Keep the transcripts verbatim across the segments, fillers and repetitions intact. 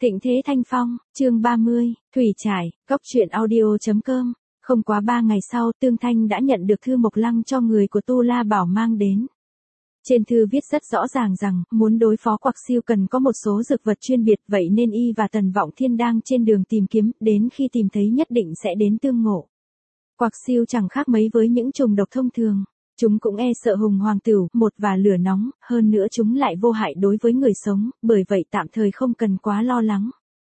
Thịnh Thế Thanh Phong, chương ba mươi, Thủy Trải, Cốc truyện audio.com. Không quá ba ngày sau, Tương Thanh đã nhận được thư Mộc Lăng cho người của Tu La Bảo mang đến. Trên thư viết rất rõ ràng rằng, muốn đối phó Quặc Siêu cần có một số dược vật chuyên biệt, vậy nên y và Tần Vọng Thiên đang trên đường tìm kiếm, đến khi tìm thấy nhất định sẽ đến tương ngộ. Quặc Siêu chẳng khác mấy với những trùng độc thông thường. Chúng cũng e sợ hùng hoàng tửu, một và lửa nóng, hơn nữa chúng lại vô hại đối với người sống, bởi vậy tạm thời không cần quá lo lắng.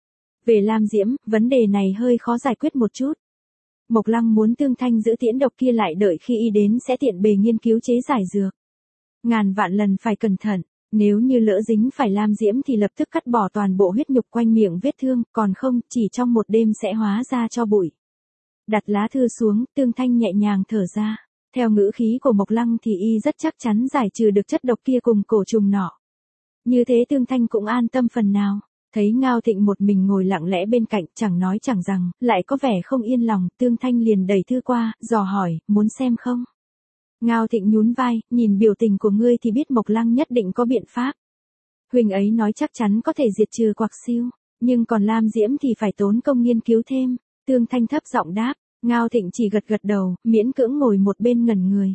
Về Lam Diễm, vấn đề này hơi khó giải quyết một chút. Mộc Lăng muốn Tương Thanh giữ tiễn độc kia lại đợi khi y đến sẽ tiện bề nghiên cứu chế giải dược. Ngàn vạn lần phải cẩn thận, nếu như lỡ dính phải Lam Diễm thì lập tức cắt bỏ toàn bộ huyết nhục quanh miệng vết thương, còn không, chỉ trong một đêm sẽ hóa ra cho bụi. Đặt lá thư xuống, Tương Thanh nhẹ nhàng thở ra. Theo ngữ khí của Mộc Lăng thì y rất chắc chắn giải trừ được chất độc kia cùng cổ trùng nọ. Như thế Tương Thanh cũng an tâm phần nào. Thấy Ngao Thịnh một mình ngồi lặng lẽ bên cạnh, chẳng nói chẳng rằng, lại có vẻ không yên lòng, Tương Thanh liền đẩy thư qua, dò hỏi, muốn xem không? Ngao Thịnh nhún vai, nhìn biểu tình của ngươi thì biết Mộc Lăng nhất định có biện pháp. Huynh ấy nói chắc chắn có thể diệt trừ Quặc Siêu, nhưng còn Lam Diễm thì phải tốn công nghiên cứu thêm. Tương Thanh thấp giọng đáp. Ngao Thịnh chỉ gật gật đầu, miễn cưỡng ngồi một bên ngẩn người.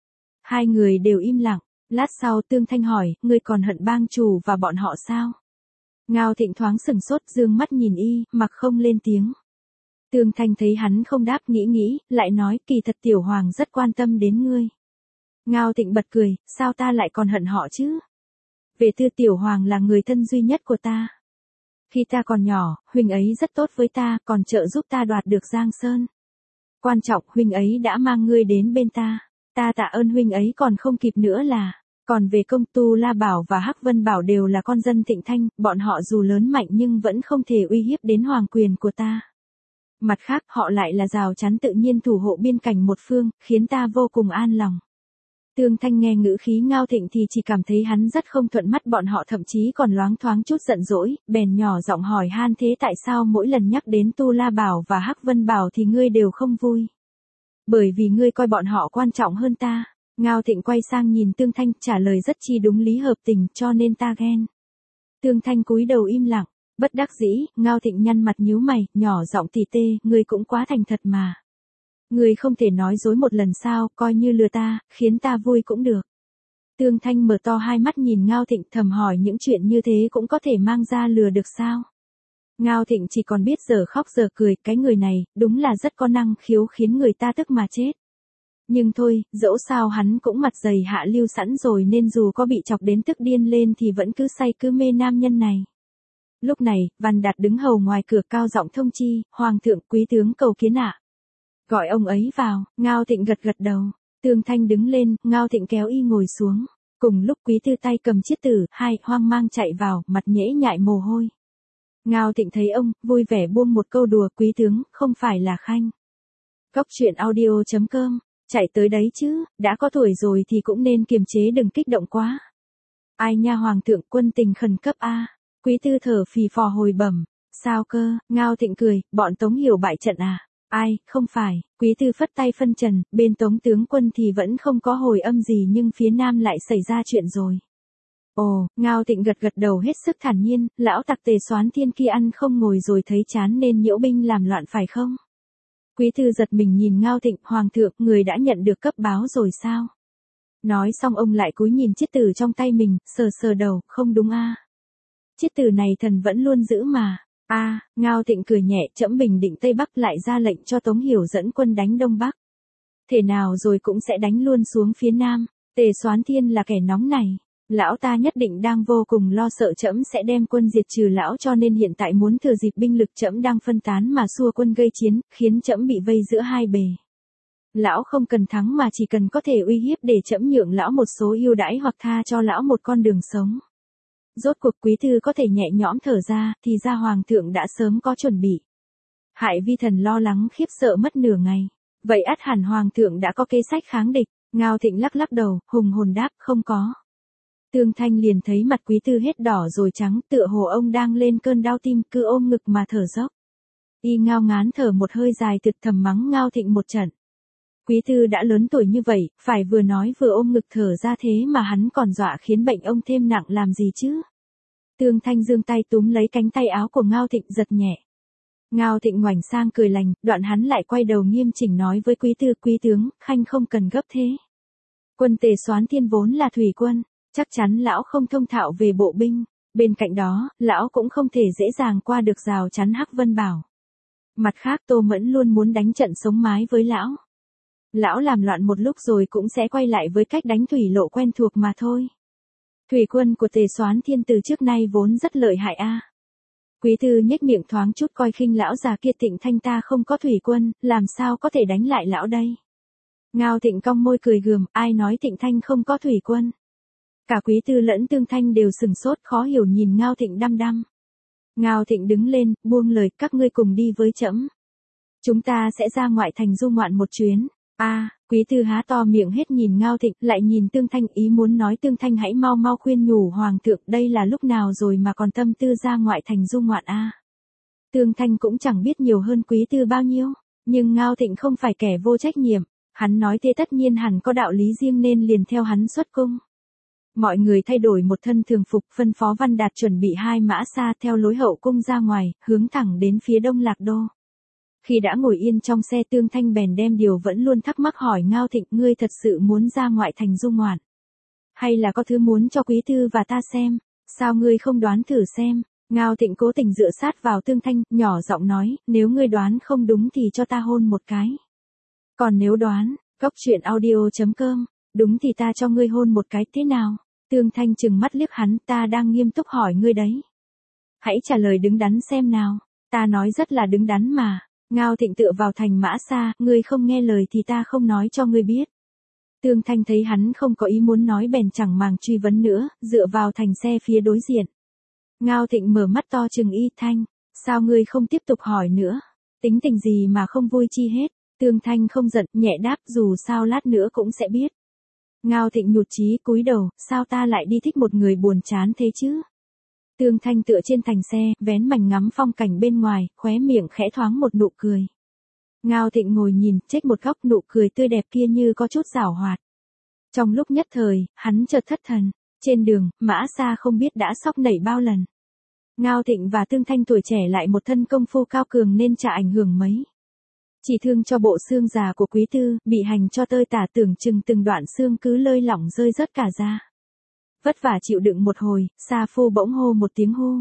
Hai người đều im lặng, lát sau Tương Thanh hỏi, ngươi còn hận bang chủ và bọn họ sao? Ngao Thịnh thoáng sừng sốt, dương mắt nhìn y, mặc không lên tiếng. Tương Thanh thấy hắn không đáp, nghĩ nghĩ, lại nói, kỳ thật Tiểu Hoàng rất quan tâm đến ngươi. Ngao Thịnh bật cười, sao ta lại còn hận họ chứ? Về tư Tiểu Hoàng là người thân duy nhất của ta. Khi ta còn nhỏ, huynh ấy rất tốt với ta, còn trợ giúp ta đoạt được Giang Sơn. Quan trọng huynh ấy đã mang ngươi đến bên ta, ta tạ ơn huynh ấy còn không kịp nữa là, còn về công Tu La Bảo và Hắc Vân Bảo đều là con dân Thịnh Thanh, bọn họ dù lớn mạnh nhưng vẫn không thể uy hiếp đến hoàng quyền của ta. Mặt khác họ lại là rào chắn tự nhiên thủ hộ biên cảnh một phương, khiến ta vô cùng an lòng. Tương Thanh nghe ngữ khí Ngao Thịnh thì chỉ cảm thấy hắn rất không thuận mắt, bọn họ thậm chí còn loáng thoáng chút giận dỗi, bèn nhỏ giọng hỏi han thế tại sao mỗi lần nhắc đến Tu La Bảo và Hắc Vân Bảo thì ngươi đều không vui. Bởi vì ngươi coi bọn họ quan trọng hơn ta. Ngao Thịnh quay sang nhìn Tương Thanh, trả lời rất chi đúng lý hợp tình, cho nên ta ghen. Tương Thanh cúi đầu im lặng, bất đắc dĩ, Ngao Thịnh nhăn mặt nhíu mày, nhỏ giọng tỉ tê, ngươi cũng quá thành thật mà. Ngươi không thể nói dối một lần sao, coi như lừa ta, khiến ta vui cũng được. Tương Thanh mở to hai mắt nhìn Ngao Thịnh, thầm hỏi những chuyện như thế cũng có thể mang ra lừa được sao? Ngao Thịnh chỉ còn biết giờ khóc giờ cười, cái người này, đúng là rất có năng khiếu khiến người ta tức mà chết. Nhưng thôi, dẫu sao hắn cũng mặt dày hạ lưu sẵn rồi nên dù có bị chọc đến tức điên lên thì vẫn cứ say cứ mê nam nhân này. Lúc này, Văn Đạt đứng hầu ngoài cửa cao giọng thông chi, Hoàng thượng quý tướng cầu kiến ạ. Gọi ông ấy vào, Ngao Thịnh gật gật đầu. Tương Thanh đứng lên, Ngao Thịnh kéo y ngồi xuống. Cùng lúc quý tư tay cầm chiết tử, hai, hoang mang chạy vào, mặt nhễ nhại mồ hôi. Ngao Thịnh thấy ông, vui vẻ buông một câu đùa, quý tướng, không phải là Khanh. Cốc truyện audio.com, chạy tới đấy chứ, đã có tuổi rồi thì cũng nên kiềm chế đừng kích động quá. Ai nha Hoàng thượng, quân tình khẩn cấp a. Quý tư thở phì phò hồi bẩm, sao cơ? Ngao Thịnh cười, bọn Tống Hiểu bại trận à? Ai, không phải, quý tư phất tay phân trần, bên Tống tướng quân thì vẫn không có hồi âm gì nhưng phía Nam lại xảy ra chuyện rồi. Ồ, Ngao Thịnh gật gật đầu hết sức thản nhiên, lão tặc Tề Soán Thiên kia ăn không ngồi rồi thấy chán nên nhiễu binh làm loạn phải không? Quý tư giật mình nhìn Ngao Thịnh, Hoàng thượng, người đã nhận được cấp báo rồi sao? Nói xong ông lại cúi nhìn chiết tử trong tay mình, sờ sờ đầu, không đúng a. À. Chiết tử này thần vẫn luôn giữ mà. A, à, Ngao Thịnh cười nhẹ, trẫm bình định Tây Bắc lại ra lệnh cho Tống Hiểu dẫn quân đánh Đông Bắc. Thế nào rồi cũng sẽ đánh luôn xuống phía Nam, Tề Soán Thiên là kẻ nóng này. Lão ta nhất định đang vô cùng lo sợ trẫm sẽ đem quân diệt trừ lão cho nên hiện tại muốn thừa dịp binh lực trẫm đang phân tán mà xua quân gây chiến, khiến trẫm bị vây giữa hai bề. Lão không cần thắng mà chỉ cần có thể uy hiếp để trẫm nhượng lão một số ưu đãi hoặc tha cho lão một con đường sống. Rốt cuộc quý thư có thể nhẹ nhõm thở ra, thì ra Hoàng thượng đã sớm có chuẩn bị. Hại vi thần lo lắng khiếp sợ mất nửa ngày. Vậy ắt hẳn Hoàng thượng đã có kế sách kháng địch. Ngao Thịnh lắc lắc đầu, hùng hồn đáp, không có. Tương Thanh liền thấy mặt quý tư hết đỏ rồi trắng, tựa hồ ông đang lên cơn đau tim, cứ ôm ngực mà thở dốc. Y ngao ngán thở một hơi dài tuyệt thầm mắng Ngao Thịnh một trận. Quý tư đã lớn tuổi như vậy, phải vừa nói vừa ôm ngực thở ra thế mà hắn còn dọa khiến bệnh ông thêm nặng làm gì chứ? Tương Thanh giương tay túm lấy cánh tay áo của Ngao Thịnh giật nhẹ. Ngao Thịnh ngoảnh sang cười lành, đoạn hắn lại quay đầu nghiêm chỉnh nói với Quý Tư, Quý tướng, khanh không cần gấp thế. Quân Tề Soán Thiên vốn là thủy quân, chắc chắn lão không thông thạo về bộ binh, bên cạnh đó, lão cũng không thể dễ dàng qua được rào chắn Hắc Vân Bảo. Mặt khác Tô Mẫn luôn muốn đánh trận sống mái với lão. Lão làm loạn một lúc rồi cũng sẽ quay lại với cách đánh thủy lộ quen thuộc mà thôi. Thủy quân của Tề Soán Thiên từ trước nay vốn rất lợi hại a. À. Quý Tư nhếch miệng thoáng chút coi khinh lão già kia. Thịnh Thanh ta không có thủy quân, làm sao có thể đánh lại lão đây. Ngao Thịnh cong môi cười gườm, ai nói Thịnh Thanh không có thủy quân. Cả Quý Tư lẫn Tương Thanh đều sừng sốt khó hiểu nhìn Ngao Thịnh đăm đăm. Ngao Thịnh đứng lên, buông lời, các ngươi cùng đi với trẫm. Chúng ta sẽ ra ngoại thành du ngoạn một chuyến. A, à, Quý Tư há to miệng hết nhìn Ngao Thịnh, lại nhìn Tương Thanh, ý muốn nói Tương Thanh hãy mau mau khuyên nhủ hoàng thượng, đây là lúc nào rồi mà còn tâm tư ra ngoại thành du ngoạn a. À. Tương Thanh cũng chẳng biết nhiều hơn Quý Tư bao nhiêu, nhưng Ngao Thịnh không phải kẻ vô trách nhiệm, hắn nói thế tất nhiên hẳn có đạo lý riêng nên liền theo hắn xuất cung. Mọi người thay đổi một thân thường phục, phân phó Văn Đạt chuẩn bị hai mã xa theo lối hậu cung ra ngoài, hướng thẳng đến phía đông Lạc Đô. Khi đã ngồi yên trong xe, Tương Thanh bèn đem điều vẫn luôn thắc mắc hỏi Ngao Thịnh, ngươi thật sự muốn ra ngoại thành du ngoạn? Hay là có thứ muốn cho Quý Tư và ta xem? Sao ngươi không đoán thử xem? Ngao Thịnh cố tình dựa sát vào Tương Thanh, nhỏ giọng nói, nếu ngươi đoán không đúng thì cho ta hôn một cái. Còn nếu đoán, cốc truyện audio chấm com, đúng thì ta cho ngươi hôn một cái, thế nào? Tương Thanh trừng mắt liếc hắn, ta đang nghiêm túc hỏi ngươi đấy. Hãy trả lời đứng đắn xem nào, ta nói rất là đứng đắn mà. Ngao Thịnh tựa vào thành mã xa, ngươi không nghe lời thì ta không nói cho ngươi biết. Tương Thanh thấy hắn không có ý muốn nói bèn chẳng màng truy vấn nữa, dựa vào thành xe phía đối diện. Ngao Thịnh mở mắt to trừng y, Thanh, sao ngươi không tiếp tục hỏi nữa? Tính tình gì mà không vui chi hết? Tương Thanh không giận, nhẹ đáp, dù sao lát nữa cũng sẽ biết. Ngao Thịnh nhụt chí cúi đầu, sao ta lại đi thích một người buồn chán thế chứ? Tương Thanh tựa trên thành xe, vén mảnh ngắm phong cảnh bên ngoài, khóe miệng khẽ thoáng một nụ cười. Ngao Thịnh ngồi nhìn, trách một góc, nụ cười tươi đẹp kia như có chút giảo hoạt. Trong lúc nhất thời, hắn chợt thất thần. Trên đường, mã xa không biết đã sóc nảy bao lần. Ngao Thịnh và Tương Thanh tuổi trẻ lại một thân công phu cao cường nên chả ảnh hưởng mấy. Chỉ thương cho bộ xương già của Quý Tư, bị hành cho tơi tả, tưởng chừng từng đoạn xương cứ lơi lỏng rơi rớt cả ra. Vất vả chịu đựng một hồi, Sa Phu bỗng hô một tiếng hô.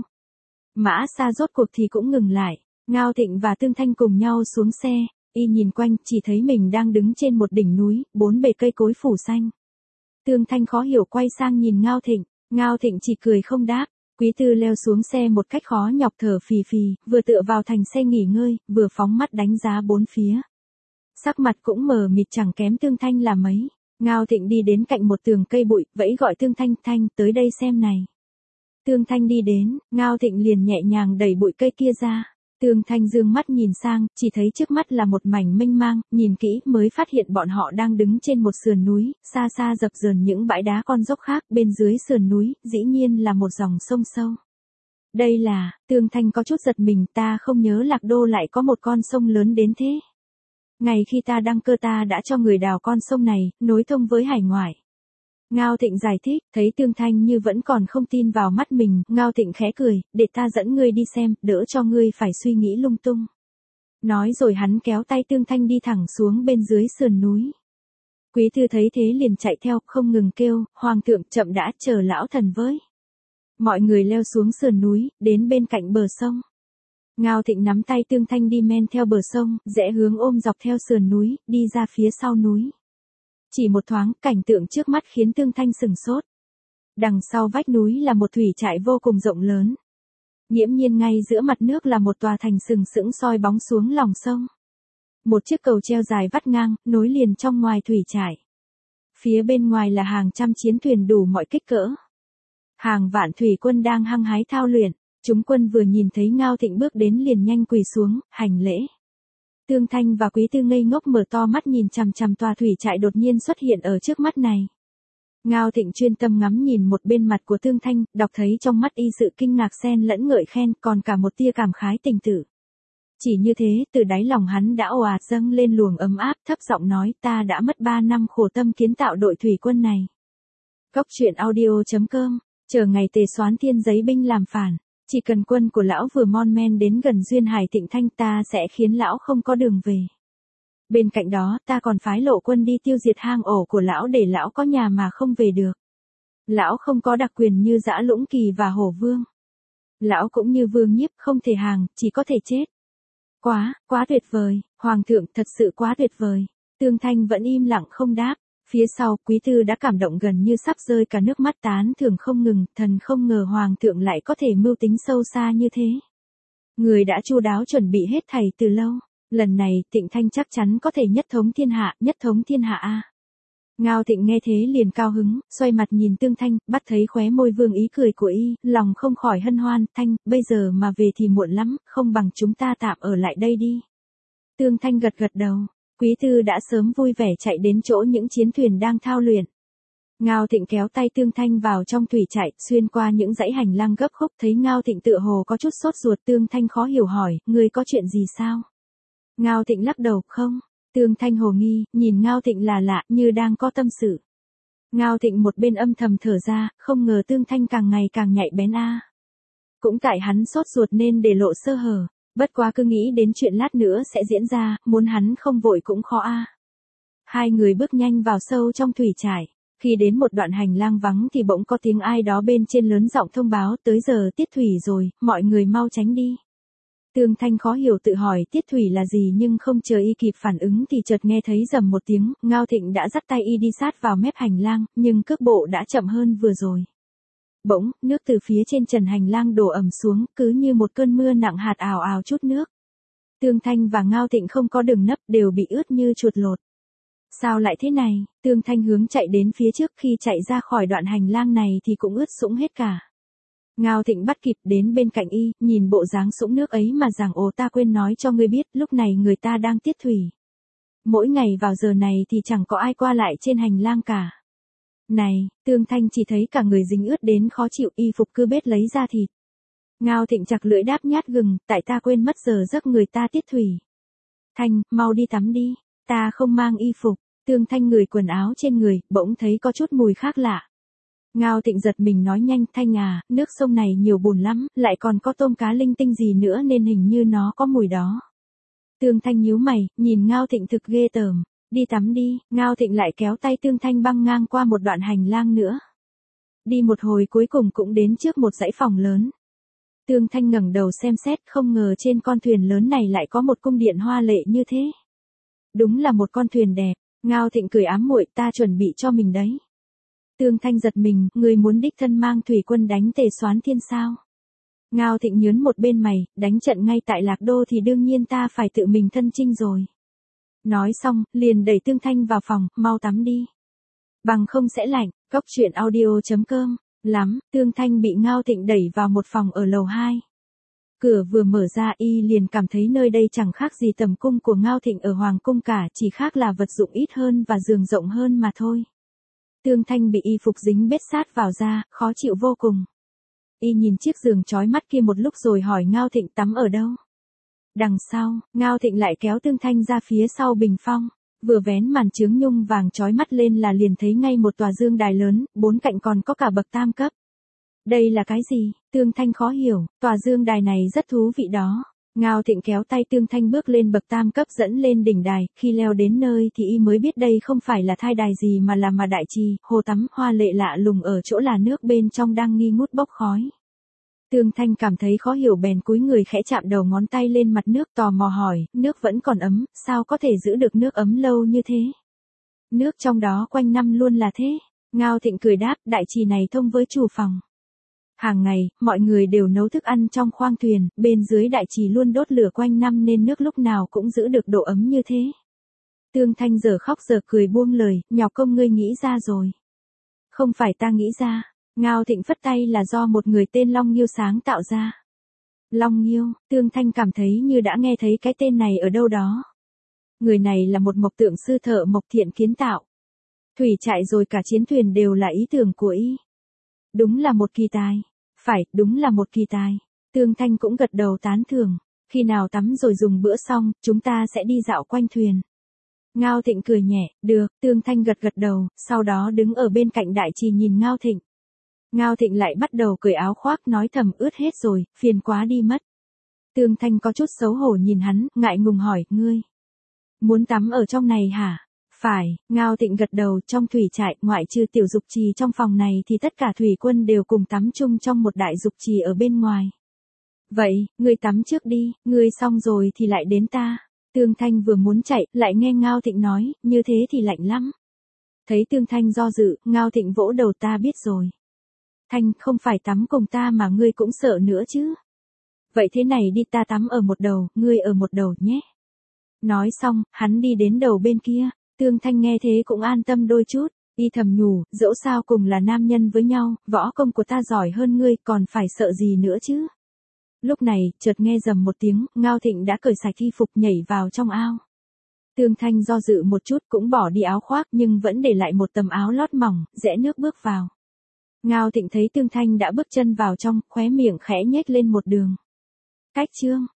Mã Sa rốt cuộc thì cũng ngừng lại. Ngao Thịnh và Tương Thanh cùng nhau xuống xe, y nhìn quanh, chỉ thấy mình đang đứng trên một đỉnh núi, bốn bề cây cối phủ xanh. Tương Thanh khó hiểu quay sang nhìn Ngao Thịnh, Ngao Thịnh chỉ cười không đáp. Quý Tư leo xuống xe một cách khó nhọc thở phì phì, vừa tựa vào thành xe nghỉ ngơi, vừa phóng mắt đánh giá bốn phía. Sắc mặt cũng mờ mịt chẳng kém Tương Thanh là mấy. Ngao Thịnh đi đến cạnh một tường cây bụi, vẫy gọi Tương Thanh, Thanh, tới đây xem này. Tương Thanh đi đến, Ngao Thịnh liền nhẹ nhàng đẩy bụi cây kia ra. Tương Thanh dương mắt nhìn sang, chỉ thấy trước mắt là một mảnh mênh mang, nhìn kỹ mới phát hiện bọn họ đang đứng trên một sườn núi, xa xa dập dờn những bãi đá con dốc khác, bên dưới sườn núi, dĩ nhiên là một dòng sông sâu. Đây là, Tương Thanh có chút giật mình, ta không nhớ Lạc Đô lại có một con sông lớn đến thế. Ngày khi ta đăng cơ ta đã cho người đào con sông này, nối thông với hải ngoại. Ngao Thịnh giải thích, thấy Tương Thanh như vẫn còn không tin vào mắt mình, Ngao Thịnh khẽ cười, để ta dẫn ngươi đi xem, đỡ cho ngươi phải suy nghĩ lung tung. Nói rồi hắn kéo tay Tương Thanh đi thẳng xuống bên dưới sườn núi. Quý Tư thấy thế liền chạy theo, không ngừng kêu, hoàng thượng chậm đã, chờ lão thần với. Mọi người leo xuống sườn núi, đến bên cạnh bờ sông. Ngao Thịnh nắm tay Tương Thanh đi men theo bờ sông, rẽ hướng ôm dọc theo sườn núi, đi ra phía sau núi. Chỉ một thoáng, cảnh tượng trước mắt khiến Tương Thanh sừng sốt. Đằng sau vách núi là một thủy trại vô cùng rộng lớn. Nghiễm nhiên ngay giữa mặt nước là một tòa thành sừng sững soi bóng xuống lòng sông. Một chiếc cầu treo dài vắt ngang, nối liền trong ngoài thủy trại. Phía bên ngoài là hàng trăm chiến thuyền đủ mọi kích cỡ. Hàng vạn thủy quân đang hăng hái thao luyện. Chúng quân vừa nhìn thấy Ngao Thịnh bước đến liền nhanh quỳ xuống, hành lễ. Tương Thanh và Quý Tư ngây ngốc mở to mắt nhìn chằm chằm tòa thủy trại đột nhiên xuất hiện ở trước mắt này. Ngao Thịnh chuyên tâm ngắm nhìn một bên mặt của Tương Thanh, đọc thấy trong mắt y sự kinh ngạc xen lẫn ngợi khen, còn cả một tia cảm khái tình tử. Chỉ như thế, từ đáy lòng hắn đã ồ ạt dâng lên luồng ấm áp, thấp giọng nói, ta đã mất ba năm khổ tâm kiến tạo đội thủy quân này. Cốc truyện audio chấm com Chờ ngày Tề Soán Thiên giấy binh làm phản, chỉ cần quân của lão vừa mon men đến gần duyên hải Tịnh Thanh ta sẽ khiến lão không có đường về. Bên cạnh đó ta còn phái lộ quân đi tiêu diệt hang ổ của lão để lão có nhà mà không về được. Lão không có đặc quyền như Dã Lũng Kỳ và Hổ Vương. Lão cũng như Vương Nhiếp không thể hàng, chỉ có thể chết. Quá, quá tuyệt vời, Hoàng thượng thật sự quá tuyệt vời. Tương Thanh vẫn im lặng không đáp. Phía sau, Quý Tư đã cảm động gần như sắp rơi cả nước mắt tán thưởng không ngừng, thần không ngờ Hoàng thượng lại có thể mưu tính sâu xa như thế. Người đã chu đáo chuẩn bị hết thảy từ lâu, lần này Tịnh Thanh chắc chắn có thể nhất thống thiên hạ, nhất thống thiên hạ a. Ngao Thịnh nghe thế liền cao hứng, xoay mặt nhìn Tương Thanh, bắt thấy khóe môi vương ý cười của y, lòng không khỏi hân hoan, Thanh, bây giờ mà về thì muộn lắm, không bằng chúng ta tạm ở lại đây đi. Tương Thanh gật gật đầu. Quý Tư đã sớm vui vẻ chạy đến chỗ những chiến thuyền đang thao luyện. Ngao Thịnh kéo tay Tương Thanh vào trong thủy trại, xuyên qua những dãy hành lang gấp khúc, thấy Ngao Thịnh tựa hồ có chút sốt ruột. Tương Thanh khó hiểu hỏi, ngươi có chuyện gì sao? Ngao Thịnh lắc đầu, không. Tương Thanh hồ nghi, nhìn Ngao Thịnh là lạ, như đang có tâm sự. Ngao Thịnh một bên âm thầm thở ra, không ngờ Tương Thanh càng ngày càng nhạy bén a. Cũng tại hắn sốt ruột nên để lộ sơ hở. Bất quá cứ nghĩ đến chuyện lát nữa sẽ diễn ra, muốn hắn không vội cũng khó a. Hai người bước nhanh vào sâu trong thủy trại. Khi đến một đoạn hành lang vắng thì bỗng có tiếng ai đó bên trên lớn giọng thông báo tới giờ tiết thủy rồi, mọi người mau tránh đi. Tương Thanh khó hiểu tự hỏi tiết thủy là gì nhưng không chờ y kịp phản ứng thì chợt nghe thấy rầm một tiếng, Ngao Thịnh đã dắt tay y đi sát vào mép hành lang, nhưng cước bộ đã chậm hơn vừa rồi. Bỗng, nước từ phía trên trần hành lang đổ ầm xuống, cứ như một cơn mưa nặng hạt ào ào chút nước. Tương Thanh và Ngao Thịnh không có đường nấp, đều bị ướt như chuột lột. Sao lại thế này? Tương Thanh hướng chạy đến phía trước, khi chạy ra khỏi đoạn hành lang này thì cũng ướt sũng hết cả. Ngao Thịnh bắt kịp đến bên cạnh y, nhìn bộ dáng sũng nước ấy mà rằng ồ ta quên nói cho ngươi biết, lúc này người ta đang tiết thủy. Mỗi ngày vào giờ này thì chẳng có ai qua lại trên hành lang cả. Này, Tương Thanh chỉ thấy cả người dính ướt đến khó chịu, y phục cứ bết lấy ra thịt. Ngao Thịnh chặt lưỡi đáp nhát gừng, tại ta quên mất giờ giấc người ta tiết thủy. Thanh, mau đi tắm đi, ta không mang y phục. Tương Thanh ngửi quần áo trên người, bỗng thấy có chút mùi khác lạ. Ngao Thịnh giật mình nói nhanh, Thanh à, nước sông này nhiều bùn lắm, lại còn có tôm cá linh tinh gì nữa nên hình như nó có mùi đó. Tương Thanh nhíu mày, nhìn Ngao Thịnh thực ghê tởm. Đi tắm đi, Ngao Thịnh lại kéo tay Tương Thanh băng ngang qua một đoạn hành lang nữa. Đi một hồi cuối cùng cũng đến trước một dãy phòng lớn. Tương Thanh ngẩng đầu xem xét, không ngờ trên con thuyền lớn này lại có một cung điện hoa lệ như thế. Đúng là một con thuyền đẹp. Ngao Thịnh cười ám muội, ta chuẩn bị cho mình đấy. Tương Thanh giật mình, người muốn đích thân mang thủy quân đánh Tề Soán Thiên sao? Ngao Thịnh nhướng một bên mày, đánh trận ngay tại Lạc Đô thì đương nhiên ta phải tự mình thân chinh rồi. Nói xong, liền đẩy Tương Thanh vào phòng, mau tắm đi. Bằng không sẽ lạnh, cốc truyện audio chấm com. Lắm, Tương Thanh bị Ngao Thịnh đẩy vào một phòng ở lầu hai. Cửa vừa mở ra y liền cảm thấy nơi đây chẳng khác gì tầm cung của Ngao Thịnh ở Hoàng cung cả, chỉ khác là vật dụng ít hơn và giường rộng hơn mà thôi. Tương Thanh bị y phục dính bết sát vào da, khó chịu vô cùng. Y nhìn chiếc giường chói mắt kia một lúc rồi hỏi Ngao Thịnh tắm ở đâu. Đằng sau, Ngao Thịnh lại kéo Tương Thanh ra phía sau bình phong, vừa vén màn chướng nhung vàng chói mắt lên là liền thấy ngay một tòa dương đài lớn, bốn cạnh còn có cả bậc tam cấp. Đây là cái gì? Tương Thanh khó hiểu, tòa dương đài này rất thú vị đó. Ngao Thịnh kéo tay Tương Thanh bước lên bậc tam cấp dẫn lên đỉnh đài, khi leo đến nơi thì y mới biết đây không phải là thai đài gì mà là mà đại trì, hồ tắm hoa lệ lạ lùng ở chỗ là nước bên trong đang nghi ngút bốc khói. Tương Thanh cảm thấy khó hiểu bèn cúi người khẽ chạm đầu ngón tay lên mặt nước tò mò hỏi, nước vẫn còn ấm, sao có thể giữ được nước ấm lâu như thế? Nước trong đó quanh năm luôn là thế. Ngao Thịnh cười đáp, đại trì này thông với chủ phòng. Hàng ngày, mọi người đều nấu thức ăn trong khoang thuyền, bên dưới đại trì luôn đốt lửa quanh năm nên nước lúc nào cũng giữ được độ ấm như thế. Tương Thanh giờ khóc giờ cười buông lời, nhọc công ngươi nghĩ ra rồi. Không phải ta nghĩ ra. Ngao Thịnh phất tay là do một người tên Long Nghiêu sáng tạo ra. Long Nghiêu, Tương Thanh cảm thấy như đã nghe thấy cái tên này ở đâu đó. Người này là một mộc tượng sư thợ mộc thiện kiến tạo. Thủy trại rồi cả chiến thuyền đều là ý tưởng của y. Đúng là một kỳ tài. Phải, đúng là một kỳ tài. Tương Thanh cũng gật đầu tán thưởng. Khi nào tắm rồi dùng bữa xong, chúng ta sẽ đi dạo quanh thuyền. Ngao Thịnh cười nhẹ, được, Tương Thanh gật gật đầu, sau đó đứng ở bên cạnh đại trì nhìn Ngao Thịnh. Ngao Thịnh lại bắt đầu cởi áo khoác nói thầm ướt hết rồi, phiền quá đi mất. Tương Thanh có chút xấu hổ nhìn hắn, ngại ngùng hỏi, ngươi muốn tắm ở trong này hả? Phải, Ngao Thịnh gật đầu, trong thủy trại, ngoại trừ tiểu dục trì trong phòng này thì tất cả thủy quân đều cùng tắm chung trong một đại dục trì ở bên ngoài. Vậy, ngươi tắm trước đi, ngươi xong rồi thì lại đến ta. Tương Thanh vừa muốn chạy, lại nghe Ngao Thịnh nói, như thế thì lạnh lắm. Thấy Tương Thanh do dự, Ngao Thịnh vỗ đầu, ta biết rồi. Thanh, không phải tắm cùng ta mà ngươi cũng sợ nữa chứ. Vậy thế này đi, ta tắm ở một đầu, ngươi ở một đầu nhé. Nói xong, hắn đi đến đầu bên kia. Tương Thanh nghe thế cũng an tâm đôi chút, y thầm nhủ, dẫu sao cùng là nam nhân với nhau, võ công của ta giỏi hơn ngươi, còn phải sợ gì nữa chứ. Lúc này, chợt nghe rầm một tiếng, Ngao Thịnh đã cởi sạch y phục nhảy vào trong ao. Tương Thanh do dự một chút cũng bỏ đi áo khoác nhưng vẫn để lại một tấm áo lót mỏng, rẽ nước bước vào. Ngao Thịnh thấy Tương Thanh đã bước chân vào trong, khóe miệng khẽ nhếch lên một đường. Cách chương